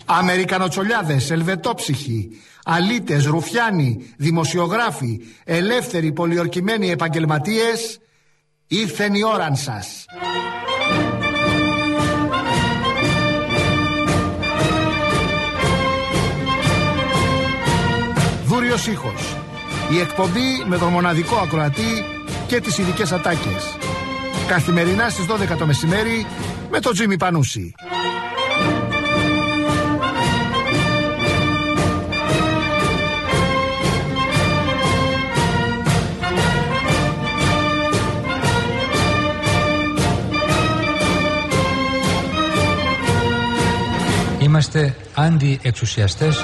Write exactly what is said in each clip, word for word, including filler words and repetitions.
Αμερικανοτσολιάδες, ελβετόψυχοι, αλήτες, ρουφιάνοι, δημοσιογράφοι, ελεύθεροι πολιορκημένοι επαγγελματίες, ήρθεν η ώραν σας. Δούριος ήχος. Η εκπομπή με τον μοναδικό ακροατή και τις ειδικές ατάκες. Καθημερινά στις δώδεκα το μεσημέρι με τον Τζίμι Πανούση. Είμαστε αντιεξουσιαστές.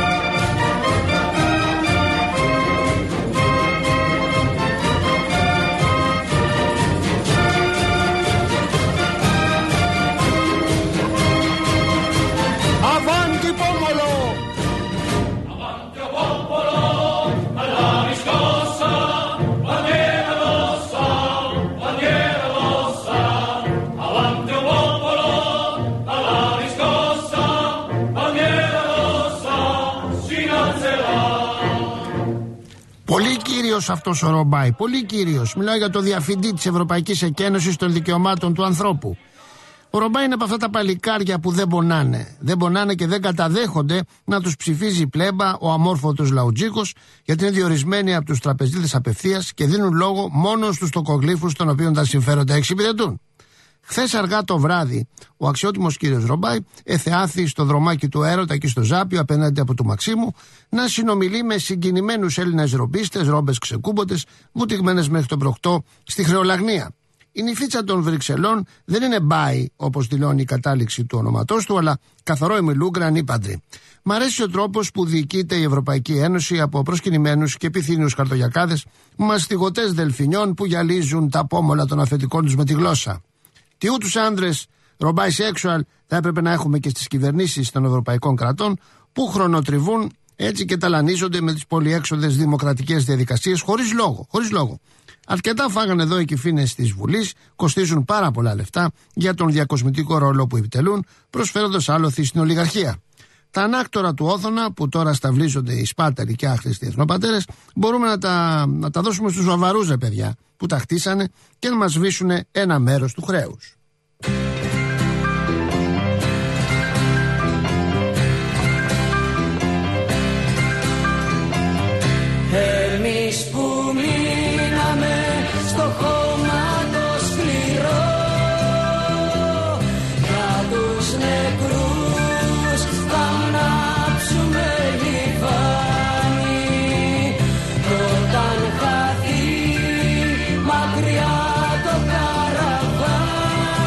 Πολύ κύριος αυτός ο Ρομπάι, πολύ κύριος. Μιλάω για το διαφυντή της Ευρωπαϊκής Εκένωσης των Δικαιωμάτων του Ανθρώπου. Ο Ρομπάι είναι από αυτά τα παλικάρια που δεν πονάνε. Δεν πονάνε και δεν καταδέχονται να τους ψηφίζει πλέμπα ο αμόρφωτος λαουτζίκος, γιατί είναι διορισμένοι από τους τραπεζίτες απευθείας και δίνουν λόγο μόνο στους τοκογλύφους των οποίων τα συμφέροντα εξυπηρετούν. Χθες αργά το βράδυ, ο αξιότιμος κύριος Ρομπάι εθεάθη στο δρομάκι του Έρωτα και στο Ζάπιο απέναντι από του Μαξίμου να συνομιλεί με συγκινημένους Έλληνες ρομπίστες, ρόμπες ξεκούμποτες, βουτυγμένες μέχρι τον προκτό στη Χρεολαγνία. Η νηφίτσα των Βρυξελών δεν είναι μπάι, όπως δηλώνει η κατάληξη του ονοματός του, αλλά καθαρό εμιλούγκρα ανήπαντρη. Μ' αρέσει ο τρόπος που διοικείται η Ευρωπαϊκή Ένωση από προσκυνημένους και επιθύμιους χαρτογιακάδες, μαστιγωτές δελφινιών που γυαλίζουν τα πόμολα των αφεντικών τους με τη γλώσσα. Τι ούτους άντρες ρομπάι-σεξουαλ θα έπρεπε να έχουμε και στις κυβερνήσεις των ευρωπαϊκών κρατών που χρονοτριβούν έτσι και ταλανίζονται με τις πολυέξοδες δημοκρατικές διαδικασίες χωρίς λόγο, χωρίς λόγο. Αρκετά φάγανε εδώ οι κυφήνες της Βουλής, κοστίζουν πάρα πολλά λεφτά για τον διακοσμητικό ρόλο που επιτελούν, προσφέροντας άλοθη στην ολιγαρχία. Τα ανάκτορα του Όθωνα, που τώρα σταυλίζονται οι σπάταλοι και άχρηστοι εθνοπατέρες, μπορούμε να τα, να τα δώσουμε στους βαβαρούς, ρε παιδιά, που τα χτίσανε και να μας σβήσουν ένα μέρος του χρέους. Εμείς που μείναμε στο χώμα το σκληρό, για τους νεκρούς θα ανάψουμε λιβάνι. Όταν χαθεί μακριά το καραβάνι,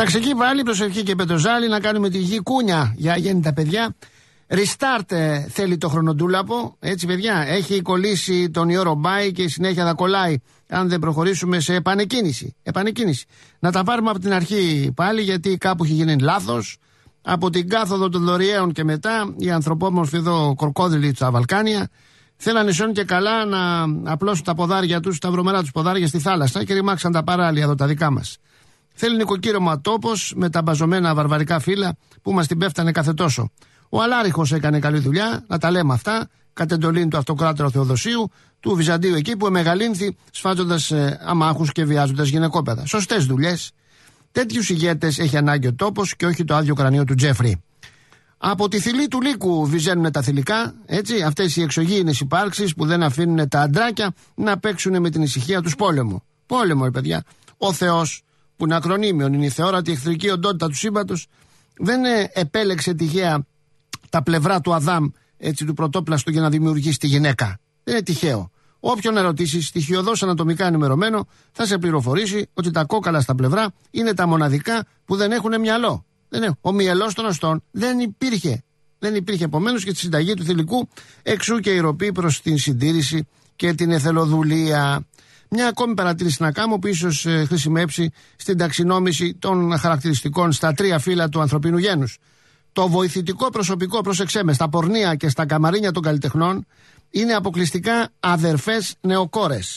Ταξική πάλι, προσευχή και πετροζάλι, να κάνουμε τη γη κούνια για γέννητα παιδιά. Restart ε, θέλει το χρονοτούλαπο, έτσι παιδιά, έχει κολλήσει τον ιό Ρομπάι και συνέχεια θα κολλάει αν δεν προχωρήσουμε σε επανεκκίνηση. Επανεκκίνηση. Να τα πάρουμε από την αρχή πάλι, γιατί κάπου έχει γίνει λάθος. Από την κάθοδο των Δωριαίων και μετά, οι ανθρωπόμορφοι εδώ κορκόδηλοι στα Βαλκάνια θέλανε σιόν και καλά να απλώσουν τα ποδάρια τους, τα βρωμερά τους ποδάρια στη θάλασσα και ρημάξαν τα παράλια εδώ τα δικά μας. Θέλει νοικοκύρωμα τόπος με τα μπαζωμένα βαρβαρικά φύλλα που μας την πέφτανε κάθε τόσο. Ο Αλάριχος έκανε καλή δουλειά, να τα λέμε αυτά, κατ' εντολήν του αυτοκράτορα Θεοδοσίου, του Βυζαντίου εκεί που εμεγαλύνθη σφάζοντας ε, αμάχους και βιάζοντας γυναικόπαιδα. Σωστές δουλειές. Τέτοιους ηγέτες έχει ανάγκη ο τόπος και όχι το άδειο κρανίο του Τζέφρι. Από τη θηλή του λύκου βυζένουν τα θηλυκά, έτσι, αυτές οι εξωγήινες υπάρξεις που δεν αφήνουν τα αντράκια να παίξουν με την ησυχία τους πόλεμο. Πόλεμο, ρε παιδιά. Ο Θεός, που είναι ακρονίμιον, είναι η θεόρατη εχθρική οντότητα του σύμπαντος, δεν ε, επέλεξε τυχαία τα πλευρά του Αδάμ, έτσι, του πρωτόπλαστου για να δημιουργήσει τη γυναίκα. Δεν είναι τυχαίο. Όποιον ερωτήσει, στοιχειοδός ανατομικά ενημερωμένο, θα σε πληροφορήσει ότι τα κόκαλα στα πλευρά είναι τα μοναδικά που δεν έχουν μυαλό. Δεν είναι. Ο μυελός των οστών δεν υπήρχε. Δεν υπήρχε επομένως και στη συνταγή του θηλυκού, εξού και η ροπή προς την συντήρηση και την εθελοδουλία. Μια ακόμη παρατήρηση να κάνω που ίσως ε, χρησιμεύσει στην ταξινόμηση των χαρακτηριστικών στα τρία φύλλα του ανθρωπίνου γένους. Το βοηθητικό προσωπικό, πρόσεξέ με, στα πορνεία και στα καμαρίνια των καλλιτεχνών είναι αποκλειστικά αδερφές νεοκόρες.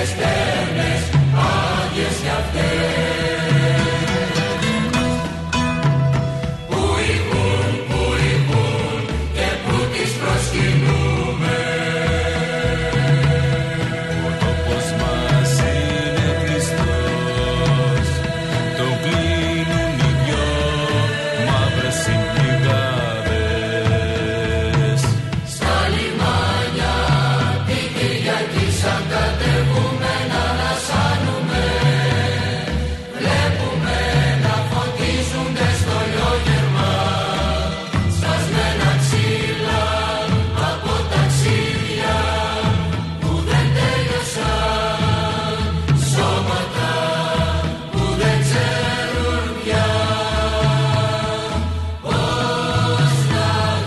στέρνες, άδειες κι αυτές. Πού ηχούν, πού ηχούν και πού τις προσκυνούμε. Ο τόπος μας είναι Χριστός, τον κλείνουν οι δυο μαύρες συμπληγάδες. Στα λιμάνια την Κυριακή σαν κατεβούμενα να σάνουμε. Βλέπουμε να φωτίζονται στο λιόγερμα σπασμένα ξύλα από ταξίδια που δεν τέλειωσαν, σώματα που δεν ξέρουν πια πώς να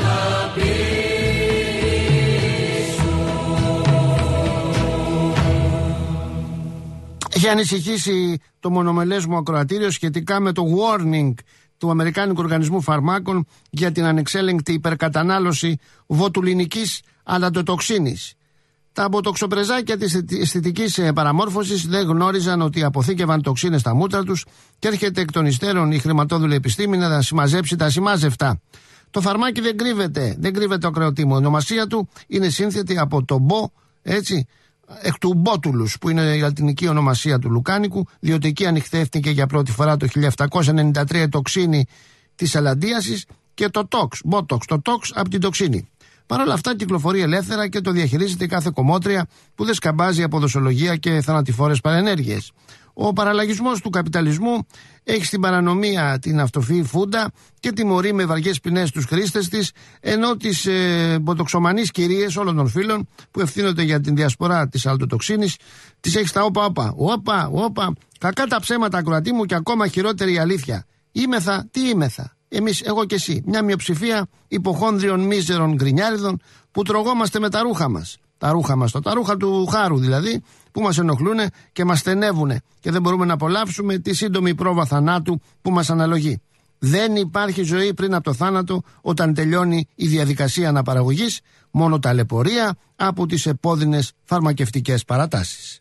Έχει ανησυχήσει το μονομελές μου ακροατήριο σχετικά με το warning του Αμερικάνικου Οργανισμού Φαρμάκων για την ανεξέλεγκτη υπερκατανάλωση βοτουλινικής αλαντοτοξίνης. Τα μποτοξοπρεζάκια της αισθητικής παραμόρφωσης δεν γνώριζαν ότι αποθήκευαν τοξίνες στα μούτρα τους και έρχεται εκ των υστέρων η χρηματόδουλη επιστήμη να συμμαζέψει τα σημάζευτα. Το φαρμάκι δεν κρύβεται, δεν κρύβεται το ακροατήμο. Η ονομασία του είναι σύνθετη από το μπο, έτσι, εκ του μπότουλους, που είναι η λατινική ονομασία του λουκάνικου, διότι εκεί ανοιχτεύτηκε για πρώτη φορά το χίλια επτακόσια ενενήντα τρία η τοξίνη της αλαντίασης, και το τόξ, μπότοξ, το τόξ από την τοξίνη. Παρ' όλα αυτά κυκλοφορεί ελεύθερα και το διαχειρίζεται κάθε κομμότρια που δεν σκαμπάζει από δοσολογία και θανατηφόρες παρενέργειες. Ο παραλλαγισμός του καπιταλισμού έχει στην παρανομία την αυτοφυή φούντα και τιμωρεί με βαριές ποινές τους χρήστες της, ενώ τις ε, μποτοξομανείς κυρίες όλων των φίλων που ευθύνονται για την διασπορά της αλτοτοξίνης τις έχει στα όπα όπα. Όπα, όπα. Κακά τα ψέματα, ακροατή μου, και ακόμα χειρότερη η αλήθεια. Είμεθα, τι είμεθα. Εμείς, εγώ και εσύ, μια μειοψηφία υποχόνδριων μίζερων γκρινιάριδων που τρογόμαστε με τα ρούχα μας. Τα ρούχα μας, τα ρούχα του χάρου δηλαδή, που μας ενοχλούν και μας στενεύουν και δεν μπορούμε να απολαύσουμε τη σύντομη πρόβα θανάτου που μας αναλογεί. Δεν υπάρχει ζωή πριν από το θάνατο, όταν τελειώνει η διαδικασία αναπαραγωγής, μόνο ταλαιπωρία από τις επώδυνες φαρμακευτικές παρατάσεις.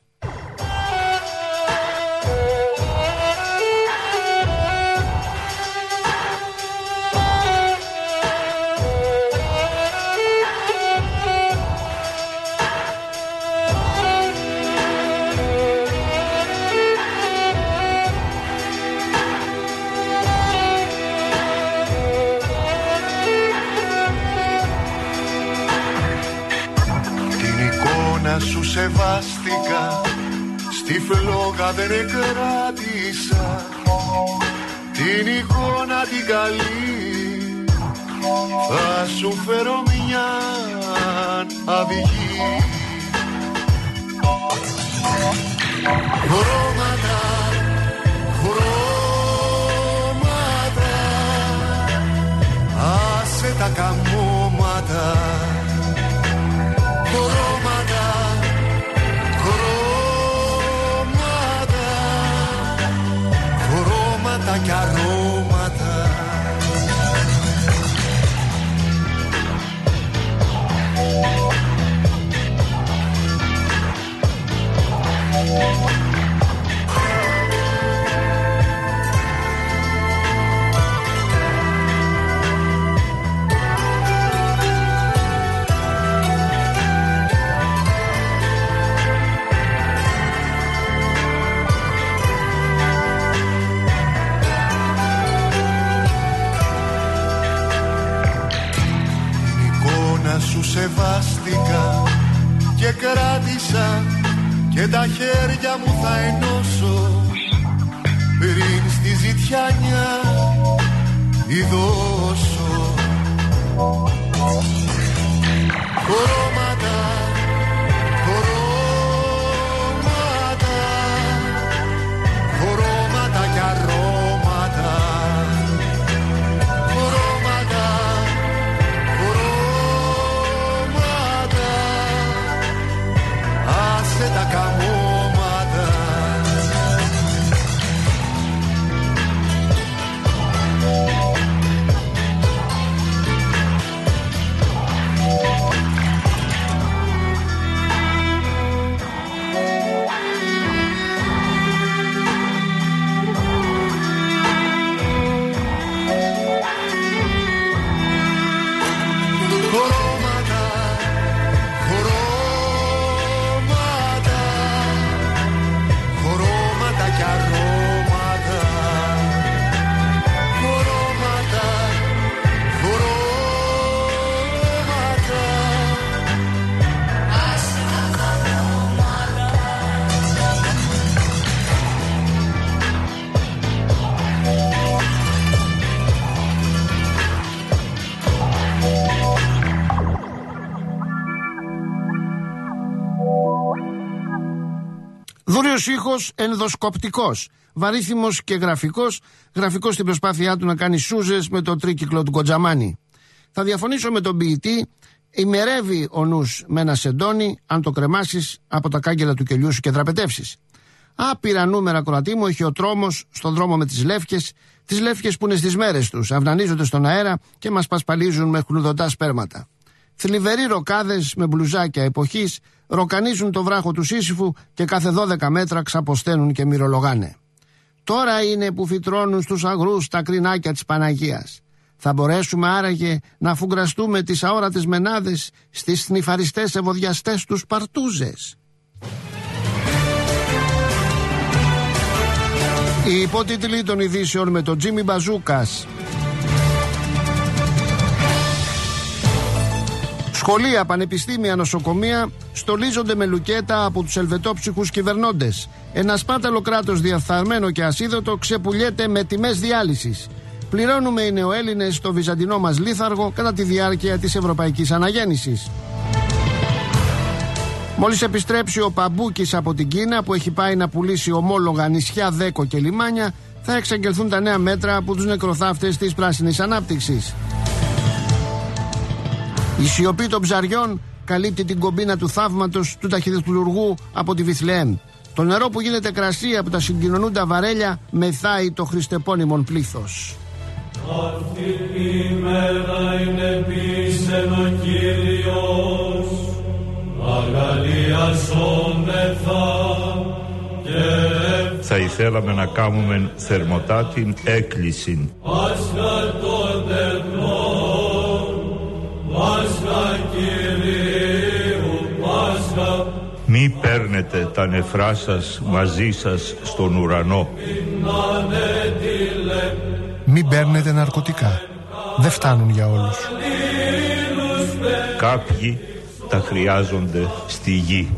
Σου σεβάστηκα, στη φλόγα δεν κράτησα την εικόνα την καλή. Θα σου φέρω μια αυγή. Χρώματα, χρώματα, άσε τα καμώματα. Χρώματα, χρώματα, χρώματα κι αρώματα. Σου σεβάστηκα και κράτησα και τα χέρια μου θα ενώσω πριν στη ζητιάνια ειδώσω. Χρώματα, χρώματα, χρώματα κι αρώματα. Χρώματα, άσε τα καμώματα. Δούριος ήχος ενδοσκοπτικός, βαρύθιμος και γραφικός, γραφικός στην προσπάθειά του να κάνει σούζες με το τρίκυκλο του Κοντζαμάνι. Θα διαφωνήσω με τον ποιητή, ημερεύει ο νους με ένα σεντόνι, αν το κρεμάσεις από τα κάγκελα του κελιού σου και δραπετεύσεις. Άπειρα νούμερα, κορατή μου, έχει ο τρόμος στον δρόμο με τις λεύκες, τις λεύκες που είναι στις μέρες τους, αυνανίζονται στον αέρα και μας πασπαλίζουν με χλουδωτά σπέρματα. Θλιβεροί ροκάδες με μπλουζάκια εποχής ροκανίζουν το βράχο του Σύσυφου και κάθε δώδεκα μέτρα ξαποσταίνουν και μυρολογάνε. Τώρα είναι που φυτρώνουν στους αγρούς τα κρινάκια της Παναγίας. Θα μπορέσουμε άραγε να φουγκραστούμε τις αόρατες μενάδες στις θνηφαριστές ευωδιαστές τους παρτούζες. Οι υπότιτλοι των ειδήσεων με τον Τζίμι Μπαζούκας. Σχολεία, πανεπιστήμια, νοσοκομεία στολίζονται με λουκέτα από τους ελβετόψυχους κυβερνώντες. Ένα σπάταλο κράτος διαφθαρμένο και ασίδωτο ξεπουλιέται με τιμές διάλυσης. Πληρώνουμε οι νεοέλληνες το βυζαντινό μας λίθαργο κατά τη διάρκεια της ευρωπαϊκής αναγέννησης. Μόλις επιστρέψει ο Παμπούκης από την Κίνα που έχει πάει να πουλήσει ομόλογα νησιά, δέκο και λιμάνια, θα εξαγγελθούν τα νέα μέτρα από τους νεκροθάφτες της πράσινης ανάπτυξης. Η σιωπή των ψαριών καλύπτει την κομπίνα του θαύματος του ταχυδρομικού από τη Βιθλεέμ. Το νερό που γίνεται κρασί από τα συγκοινωνούντα βαρέλια μεθάει το χριστεπώνυμον πλήθος. Αυτή η μέρα είναι πίσεν ο Κύριος, αγαλιαζόμεθα και θα ήθελαμε να κάνουμε θερμοτά την έκκληση. Πάσχα των τεχνών, Πάσχα Κυρίου, Πάσχα. Μη παίρνετε τα νεφρά σας μαζί σας στον ουρανό. Μην παίρνετε ναρκωτικά. Δεν φτάνουν για όλους. Κάποιοι τα χρειάζονται στη γη.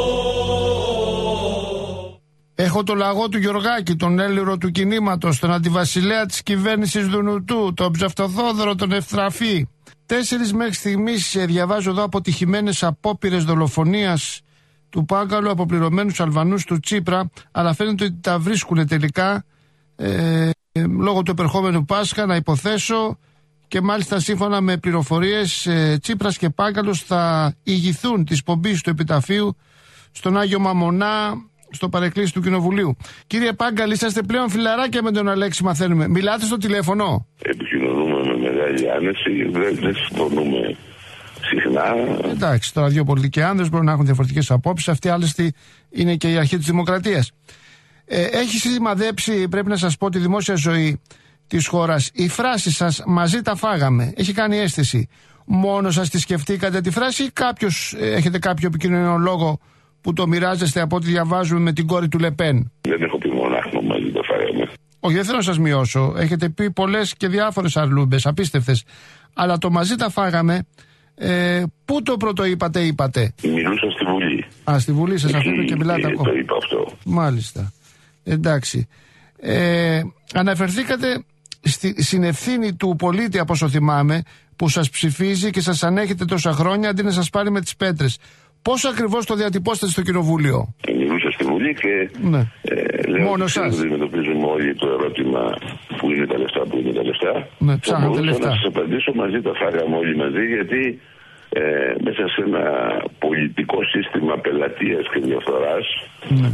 Έχω το λαγό του Γιωργάκη, τον έλυρο του κινήματος, τον αντιβασιλέα της κυβέρνησης Δουνουτού, τον ψευτοθόδωρο, τον Ευθραφή. Τέσσερις μέχρι στιγμής διαβάζω εδώ αποτυχημένες απόπειρες δολοφονίας του Πάγκαλου από πληρωμένους Αλβανούς του Τσίπρα, αλλά φαίνεται ότι τα βρίσκουν τελικά ε, ε, λόγω του επερχόμενου Πάσχα, να υποθέσω, και μάλιστα σύμφωνα με πληροφορίες ε, Τσίπρας και Πάγκαλος θα ηγηθούν της πομπής του επιταφείου στον Άγιο Μαμονά, στο παρεκκλήσι του Κοινοβουλίου. Κύριε Πάγκαλη, είσαστε πλέον φιλαράκια με τον Αλέξη, μαθαίνουμε. Μιλάτε στο τηλέφωνο? Επικοινωνούμε με μεγάλη άνεση, δεν, δεν συμφωνούμε συχνά. Εντάξει, τώρα δύο πολιτικοί άνδρες μπορούν να έχουν διαφορετικές απόψεις. Αυτή άλλωστε είναι και η αρχή της δημοκρατίας. Ε, έχει σημαδέψει, πρέπει να σας πω, τη δημόσια ζωή της χώρας. Η φράση σας «μαζί τα φάγαμε» έχει κάνει αίσθηση. Μόνο σας τη σκεφτήκατε τη φράση ή κάποιος, έχετε κάποιο επικοινωνικό λόγο που το μοιράζεστε από ό,τι διαβάζουμε με την κόρη του Λεπέν? Δεν έχω πει μονάχο «μαζί τα φάγαμε». Όχι, δεν θέλω να σας μειώσω. Έχετε πει πολλές και διάφορες αρλούμπες, απίστευτες. Αλλά το «μαζί τα φάγαμε», ε, πού το πρώτο είπατε, είπατε? Μιλούσα στη Βουλή. Α, στη Βουλή σας αφήνω και μιλάτε ακόμα. ακόμα. Το είπα αυτό. Μάλιστα. Εντάξει. Ε, αναφερθήκατε στη συνευθύνη του πολίτη, από όσο θυμάμαι, που σας ψηφίζει και σας ανέχεται τόσα χρόνια αντί να σας πάρει με τις πέτρες. Πώς ακριβώς το διατυπώσατε στο Κοινοβούλιο? Μιλούσα στη Βουλή και ναι. ε, λέω μόνο ότι σας αντιμετωπίζουμε όλοι το ερώτημα που είναι τα λεφτά, που είναι τα λεφτά. Ναι, ψάχνατε λεφτά. Να σας απαντήσω, μαζί τα φάγαμε όλοι μαζί, γιατί ε, μέσα σε ένα πολιτικό σύστημα πελατείας και διαφθοράς ναι.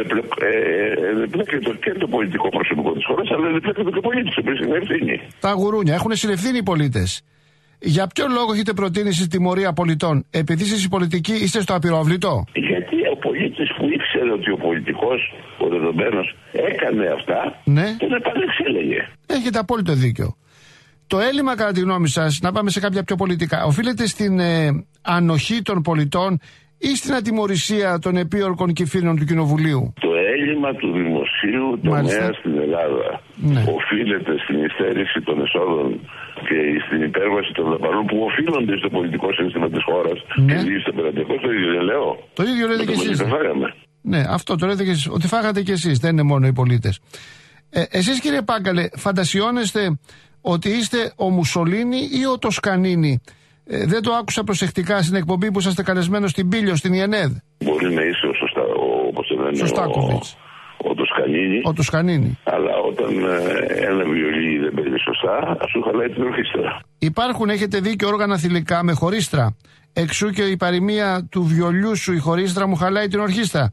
ενεπλέκεται και το πολιτικό προσωπικό της χώρας, αλλά ενεπλέκεται και ο πολίτης, ο οποίος είναι ευθύνη. Τα γουρούνια, έχουν συνευθύνει οι πολίτες. Για ποιο λόγο έχετε προτείνει στη τιμωρία πολιτών? Επειδή εσείς οι πολιτικοί είστε στο απειρόβλητο? Γιατί ο πολίτης που ήξερε ότι ο πολιτικός, ο δεδομένος, έκανε αυτά, ναι, τον επανεξέλεγε. Έχετε απόλυτο δίκιο. Το έλλειμμα, κατά τη γνώμη σας, να πάμε σε κάποια πιο πολιτικά, οφείλεται στην ε, ανοχή των πολιτών ή στην ατιμωρησία των επίορκων κυφήνων του Κοινοβουλίου? Το έλλειμμα του δημοσίου τομέα στην Ελλάδα, ναι, οφείλεται στην υστέρηση των εσόδων και στην υπέρβαση των δαπανών που οφείλονται στο πολιτικό σύστημα της χώρας, ναι, και στο πελατειακό. Το ίδιο λέω. Το ίδιο λέτε και εσείς. Ναι, αυτό το λέτε και εσείς. Ότι φάγατε και εσείς, δεν είναι μόνο οι πολίτες. Ε, εσείς, κύριε Πάγκαλε, φαντασιώνεστε ότι είστε ο Μουσολίνι ή ο Τοσκανίνι? Ε, δεν το άκουσα προσεκτικά στην εκπομπή που είσαστε καλεσμένος στην Πήλιο, στην ΙΕΝΕΔ. Μπορεί να είσαι ο, σωστά, ο όπως το λένε, Σωστάκοβιτς. Ο Τοσκανίνη. Ο Τοσκανίνη. Αλλά όταν ε, ένα βιολί δεν παίζει σωστά, σου χαλάει την ορχήστρα. Υπάρχουν, έχετε δει, και όργανα θηλυκά με χωρίστρα. Εξού και η παροιμία του βιολιού σου, η χωρίστρα μου χαλάει την ορχήστρα.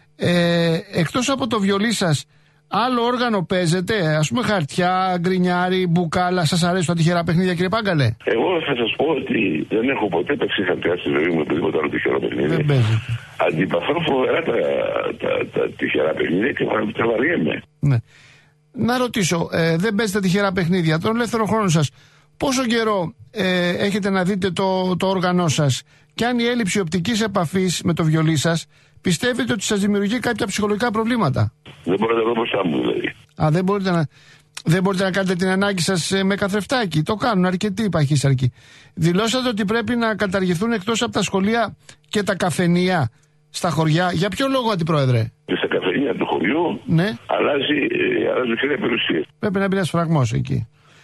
Ε, εκτός από το βιολί σας, άλλο όργανο παίζετε? Ας πούμε χαρτιά, γκρινιάρι, μπουκάλα. Σας αρέσουν τα τυχερά παιχνίδια, κύριε Πάγκαλε? Εγώ θα σας πω ότι δεν έχω ποτέ παίξει χαρτιά στη ζωή μου, οποιοδήποτε άλλο τυχερό παιχνίδι. Δεν παίζετε. Αντιπαθώ φοβερά τα, τα, τα τυχερά παιχνίδια και τραβαριέμαι. Ναι. Να ρωτήσω, ε, δεν παίζετε τυχερά παιχνίδια. Τον ελεύθερο χρόνο σας, πόσο καιρό ε, έχετε να δείτε το, το όργανό σας, και αν η έλλειψη οπτικής επαφής με το βιολί σας πιστεύετε ότι σας δημιουργεί κάποια ψυχολογικά προβλήματα? Δεν μπορώ να το δω μπροστά μου, δηλαδή. Α, δεν μπορείτε να, δεν μπορείτε να κάνετε την ανάγκη σας ε, με καθρεφτάκι? Το κάνουν αρκετοί παχύσαρκοι. Δηλώσατε ότι πρέπει να καταργηθούν εκτός από τα σχολεία και τα καφενεία στα χωριά. Για ποιο λόγο, Αντιπρόεδρε? Στα καφενεία του χωριού, ναι, αλλάζει, ε, αλλάζει η περιουσία. Πρέπει να μπει ένας φραγμός εκεί.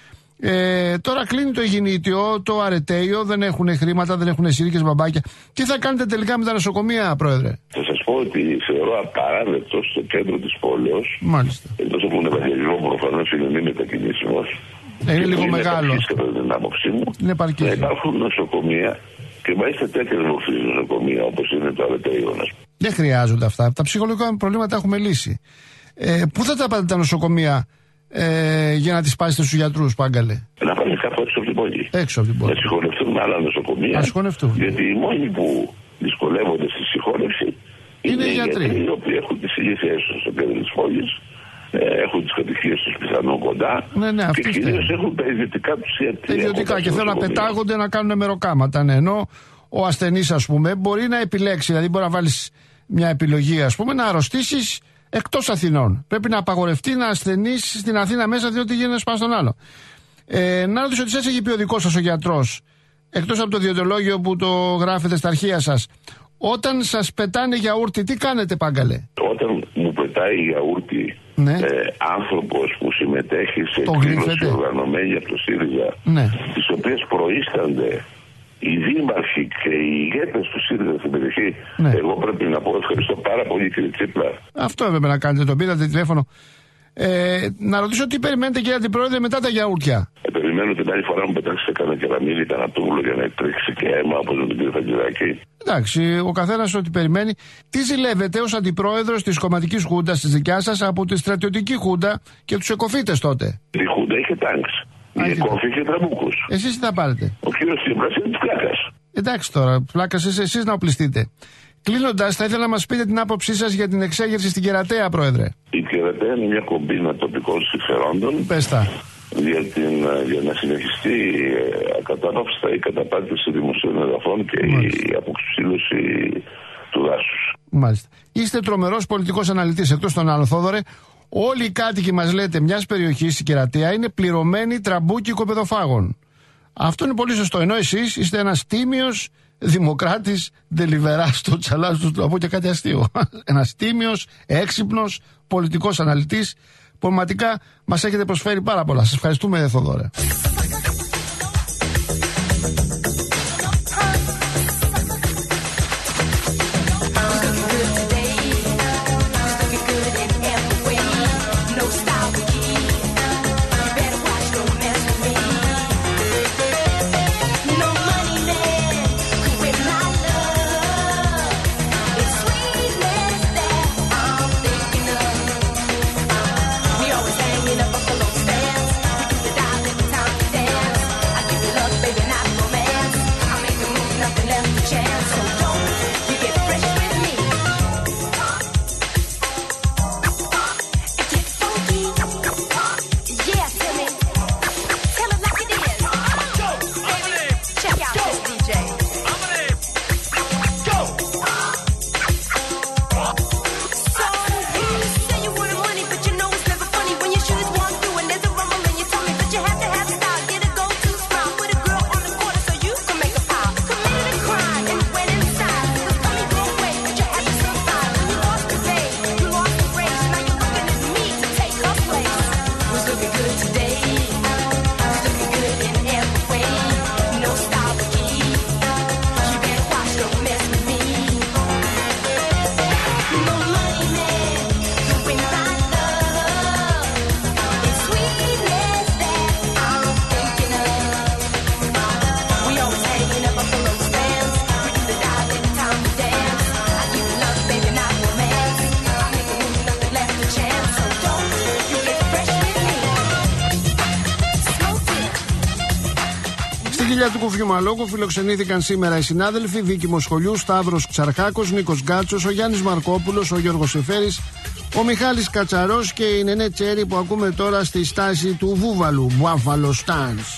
Ε, τώρα κλείνει το Ιγινήτιο, το Αρετέιο, δεν έχουν χρήματα, δεν έχουν σύρικες, μπαμπάκια. Τι θα κάνετε τελικά με τα νοσοκομεία, Πρόεδρε? Θα σας πω ότι θεωρώ απαράδεκτο στο κέντρο της πόλεως, μάλιστα, εντός από τον Ευαγγελισμό που προφανώς είναι μη μετακινήσιμος, ε, είναι λίγο είναι μεγάλο, κατά την άποψή μου, είναι να υπάρχουν νοσοκομεία, και μάλιστα τέτοιες μορφές νοσοκομεία όπως είναι το Αρετέιο. Δεν χρειάζονται αυτά. Τα ψυχολογικά προβλήματα έχουμε λύσει. Ε, πού θα τα πάτε τα νοσοκομεία ε, για να τις πάσετε στους γιατρούς, Πάγκαλε? Να πάνε κάπου έξω από την πόλη. Έξω από την πόλη. Να συγχωνευτούν με άλλα νοσοκομεία. Να συγχωνευτούν. Γιατί οι μόνοι που δυσκολεύονται στη συγχώνευση είναι, είναι οι γιατροί, οι οποίοι έχουν τις ίδιες θέσεις στο κέντρο της πόλης, έχουν τις κατοικίες τους πιθανόν κοντά, ναι, ναι, και κυρίως έχουν τα ιδιωτικά τους ιατρία. Τα ιδιωτικά, και θέλουν να πετάγονται, να κάνουν μεροκάματα. Ναι, ενώ ο ασθενής, ας πούμε, μπορεί να επιλέξει, δηλαδή μπορεί να βάλεις μια επιλογή, ας πούμε, να αρρωστήσεις εκτός Αθηνών. Πρέπει να απαγορευτεί να ασθενείς στην Αθήνα μέσα, διότι γίνεται σπάς στον άλλο. Ε, να ρωτήσω, ότι σας έχει πει ο δικός σας ο γιατρός, εκτός από το διοντολόγιο που το γράφετε στα αρχεία σας, όταν σας πετάνε γιαούρτι, τι κάνετε, Πάγκαλε? Όταν μου πετάει γιαούρτι, ναι, ε, άνθρωπος που συμμετέχει σε εκδήλωση οργανωμένη από το ΣΥΡΙΖΑ, ναι, τις οποίες προείστανται οι δήμαρχοι και οι ηγέτες του ΣΥΡΙΖΑ στην περιοχή, ναι, εγώ πρέπει να πω ευχαριστώ πάρα πολύ, κύριε Τσίπρα. Αυτό έπρεπε να κάνετε, τον πήρατε τηλέφωνο. Ε, να ρωτήσω, τι περιμένετε, κύριε Αντιπρόεδρε, μετά τα γιαούρτια? Ε, περιμένω την άλλη φορά μου πετάξετε κανένα κεραμίδι, κανένα τούβλο για να εκτρίξει και αίμα, όπως με τον κύριο Φαγγελάκη. Εντάξει, ο καθένας ό,τι περιμένει. Τι ζηλεύετε ως Αντιπρόεδρος της κομματικής χούντας της δικιάς σας από τη στρατιωτική χούντα και τους εκοφίτες τότε? Η χούντα είχε τάγκς. Η εκόφη είχε τραμπούκους. Εσείς τι θα πάρετε? Ο κύριος Τσίπρας είναι της πλάκας. Εντάξει τώρα, πλάκας εσείς, εσείς να οπλιστείτε. Κλείνοντας, θα ήθελα να μας πείτε την άποψή σας για την εξέγερση στην Κερατέα, Πρόεδρε. Η Κερατέα είναι μια κομπίνα τοπικών συμφερόντων. Πες τα. Για, την, για να συνεχιστεί ακατάπαυστα η καταπάτηση δημοσίων εδαφών και μάλιστα η αποξύλωση του δάσους. Μάλιστα. Είστε τρομερός πολιτικός αναλυτής, εκτός των άλλων, Θόδωρε. Όλοι οι κάτοικοι, μας λέτε, μιας περιοχής στην Κερατέα είναι πληρωμένοι τραμπούκι οικοπεδοφάγων. Αυτό είναι πολύ σωστό. Ενώ εσείς είστε ένας τίμιος δημοκράτης, ντελιβεράς στο τσαλάζ του, να πω και κάτι αστείο. Ένας τίμιος, έξυπνος, πολιτικός αναλυτής. Πραγματικά μας έχετε προσφέρει πάρα πολλά. Σας ευχαριστούμε, Θοδωρέ. Βίλια του Κουφιουμαλόκου φιλοξενήθηκαν σήμερα οι συνάδελφοι Βίκη Μοσχολιού, Σταύρος Ξαρχάκος, Νίκος Γκάτσος, ο Γιάννης Μαρκόπουλος, ο Γιώργος Εφέρης, ο Μιχάλης Κατσαρός και η Νενέ Τσέρι που ακούμε τώρα στη στάση του Βούβαλου, Buffalo Stance.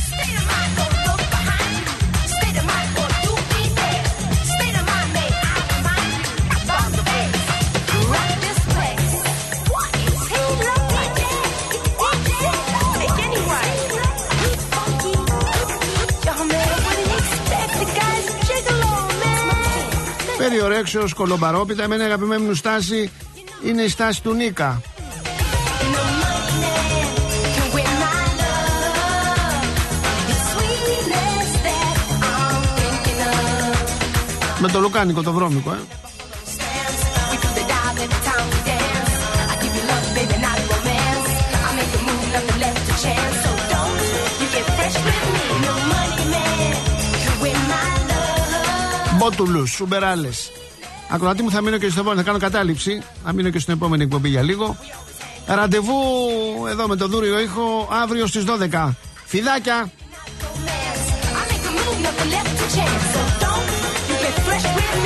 Περιορέξεως κολομπαρόπιτα. Εμένα η αγαπημένη μου στάση είναι η στάση του Νίκα. Με το λουκάνικο το βρώμικο, ε. Μπότουλους, σουμπεράλες. Ακροατή μου, θα μείνω και στο επόμενο, θα κάνω κατάληψη. Θα μείνω και στην επόμενη εκπομπή για λίγο. Ραντεβού εδώ με το δούριο ήχο αύριο στις δώδεκα. Φιδάκια! Fresh with